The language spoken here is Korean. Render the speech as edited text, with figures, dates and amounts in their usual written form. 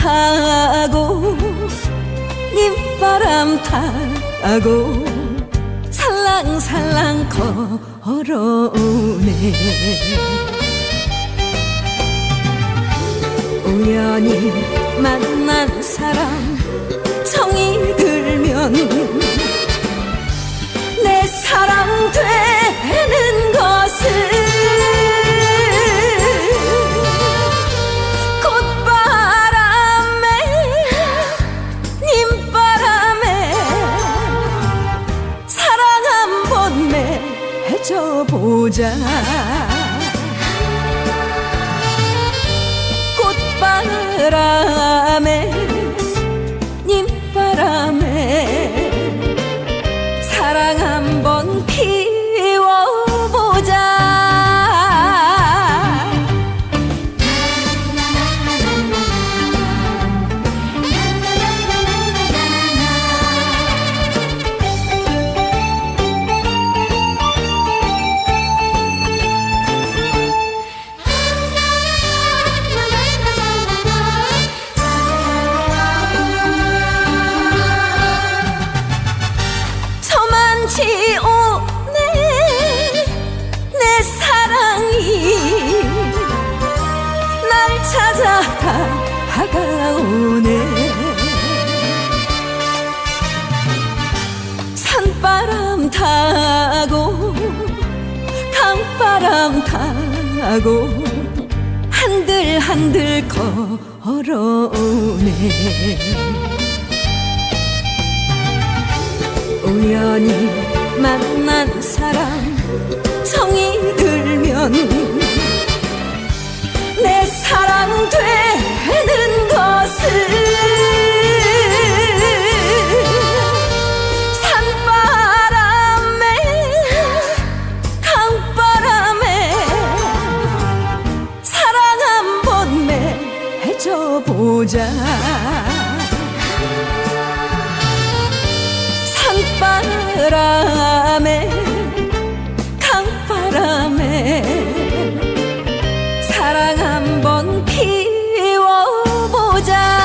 타고 님바람 타고 살랑살랑 걸어오네. 우연히 만난 사람 정이 들면 내 사랑 되는 것은 꽃바람에 님바람에 사랑 한번 맺어보자. 꽃바람에 님바람에 사랑 한번 피워보자. 오네 내 사랑이 날 찾아 다가오네. 산바람 타고 강바람 타고 한들한들 걸어오네. 우연히 만난 사람 정이 들면 내 사랑 되는 것은 산바람에 강바람에 사랑 한번 맺어보자. 산바람에 강바람에 사랑 한번 피워보자.